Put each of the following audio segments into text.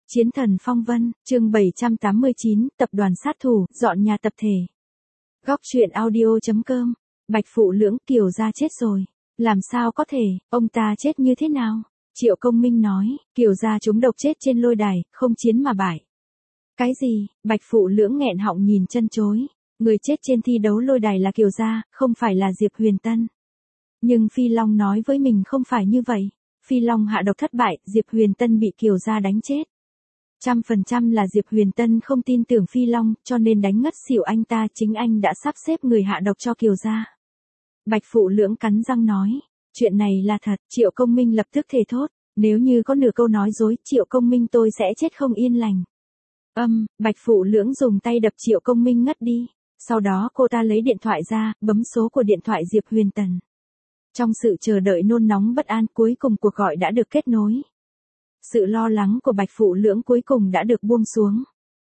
Chiến thần phong vân, chương 789, tập đoàn sát thủ, dọn nhà tập thể. Góc truyện audio.com, Bạch Phụ Lưỡng, Kiều gia chết rồi. Làm sao có thể, ông ta chết như thế nào? Triệu Công Minh nói, Kiều gia trúng độc chết trên lôi đài, không chiến mà bại. Cái gì? Bạch Phụ Lưỡng nghẹn họng nhìn chân chối. Người chết trên thi đấu lôi đài là Kiều gia, không phải là Diệp Huyền Tân. Nhưng Phi Long nói với mình không phải như vậy. Phi Long hạ độc thất bại, Diệp Huyền Tân bị Kiều gia đánh chết. 100% là Diệp Huyền Tân không tin tưởng Phi Long, cho nên đánh ngất xỉu anh ta, chính anh đã sắp xếp người hạ độc cho Kiều gia. Bạch Phụ Lưỡng cắn răng nói, chuyện này là thật. Triệu Công Minh lập tức thề thốt, nếu như có nửa câu nói dối, Triệu Công Minh tôi sẽ chết không yên lành. Bạch Phụ Lưỡng dùng tay đập Triệu Công Minh ngất đi, sau đó cô ta lấy điện thoại ra, bấm số của điện thoại Diệp Huyền Tân. Trong sự chờ đợi nôn nóng bất an, cuối cùng cuộc gọi đã được kết nối. Sự lo lắng của Bạch Phụ Lưỡng cuối cùng đã được buông xuống.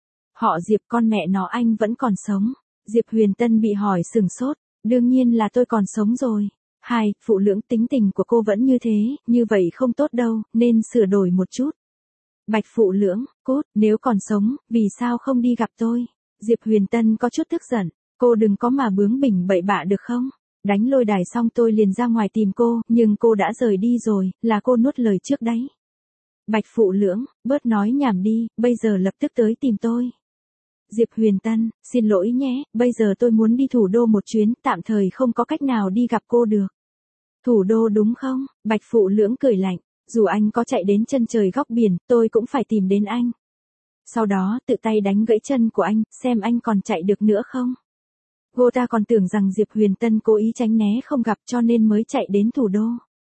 Họ Diệp, con mẹ nó anh vẫn còn sống. Diệp Huyền Tân bị hỏi sừng sốt, đương nhiên là tôi còn sống rồi. Phụ Lưỡng, tính tình của cô vẫn như thế, như vậy không tốt đâu, nên sửa đổi một chút. Bạch Phụ Lưỡng, cút, nếu còn sống, vì sao không đi gặp tôi? Diệp Huyền Tân có chút tức giận, cô đừng có mà bướng bỉnh bậy bạ được không? Đánh lôi đài xong tôi liền ra ngoài tìm cô, nhưng cô đã rời đi rồi, là cô nuốt lời trước đấy. Bạch Phụ Lưỡng, bớt nói nhảm đi, bây giờ lập tức tới tìm tôi. Diệp Huyền Tân, xin lỗi nhé, bây giờ tôi muốn đi thủ đô một chuyến, tạm thời không có cách nào đi gặp cô được. Thủ đô đúng không? Bạch Phụ Lưỡng cười lạnh, dù anh có chạy đến chân trời góc biển, tôi cũng phải tìm đến anh. Sau đó tự tay đánh gãy chân của anh, xem anh còn chạy được nữa không. Cô ta còn tưởng rằng Diệp Huyền Tân cố ý tránh né không gặp cho nên mới chạy đến thủ đô.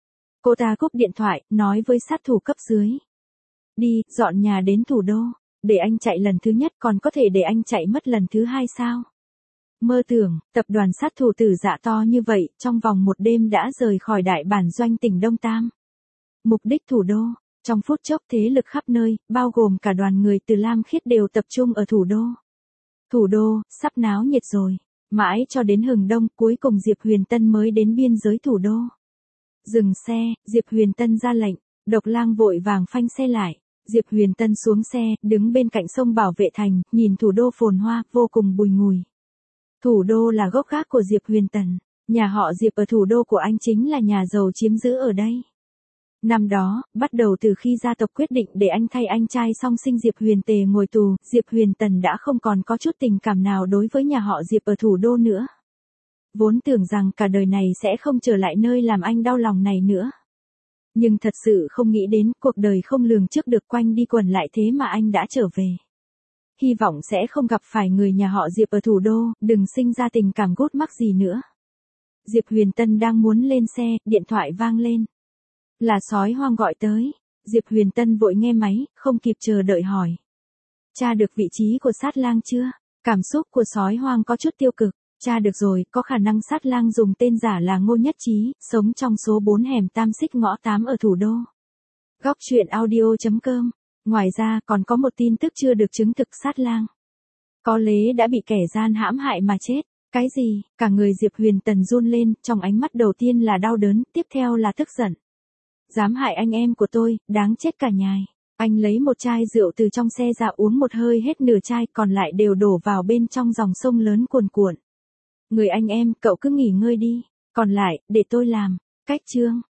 Cô ta cúp điện thoại, nói với sát thủ cấp dưới. Đi, dọn nhà đến thủ đô. Để anh chạy lần thứ nhất còn có thể để anh chạy mất lần thứ hai sao? Mơ tưởng, tập đoàn sát thủ Tử Dạ to như vậy, trong vòng một đêm đã rời khỏi đại bản doanh tỉnh Đông Tam. Mục đích thủ đô. Trong phút chốc thế lực khắp nơi, bao gồm cả đoàn người từ Lam Khiết đều tập trung ở thủ đô. Thủ đô, sắp náo nhiệt rồi. Mãi cho đến hừng đông, cuối cùng Diệp Huyền Tân mới đến biên giới thủ đô. Dừng xe, Diệp Huyền Tân ra lệnh, Độc Lang vội vàng phanh xe lại. Diệp Huyền Tân xuống xe, đứng bên cạnh sông Bảo Vệ Thành, nhìn thủ đô phồn hoa, vô cùng bùi ngùi. Thủ đô là gốc gác của Diệp Huyền Tân, nhà họ Diệp ở thủ đô của anh chính là nhà giàu chiếm giữ ở đây. Năm đó, bắt đầu từ khi gia tộc quyết định để anh thay anh trai song sinh Diệp Huyền Tề ngồi tù, Diệp Huyền Tân đã không còn có chút tình cảm nào đối với nhà họ Diệp ở thủ đô nữa. Vốn tưởng rằng cả đời này sẽ không trở lại nơi làm anh đau lòng này nữa. Nhưng thật sự không nghĩ đến cuộc đời không lường trước được quanh đi quẩn lại thế mà anh đã trở về. Hy vọng sẽ không gặp phải người nhà họ Diệp ở thủ đô, đừng sinh ra tình cảm gút mắc gì nữa. Diệp Huyền Tân đang muốn lên xe, điện thoại vang lên. Là Sói Hoang gọi tới. Diệp Huyền Tân vội nghe máy, không kịp chờ đợi hỏi. Tra được vị trí của Sát Lang chưa? Cảm xúc của Sói Hoang có chút tiêu cực. Tra được rồi, có khả năng Sát Lang dùng tên giả là Ngô Nhất Trí, sống trong số 4 hẻm Tam Xích ngõ 8 ở thủ đô. Góc truyện audio.com. Ngoài ra, còn có một tin tức chưa được chứng thực, Sát Lang có lẽ đã bị kẻ gian hãm hại mà chết. Cái gì? Cả người Diệp Huyền Tân run lên, trong ánh mắt đầu tiên là đau đớn, tiếp theo là tức giận. Dám hại anh em của tôi, đáng chết cả nhà. Anh lấy một chai rượu từ trong xe ra uống một hơi hết nửa chai, còn lại đều đổ vào bên trong dòng sông lớn cuồn cuộn. Người anh em, cậu cứ nghỉ ngơi đi, còn lại, để tôi làm. Cách chương.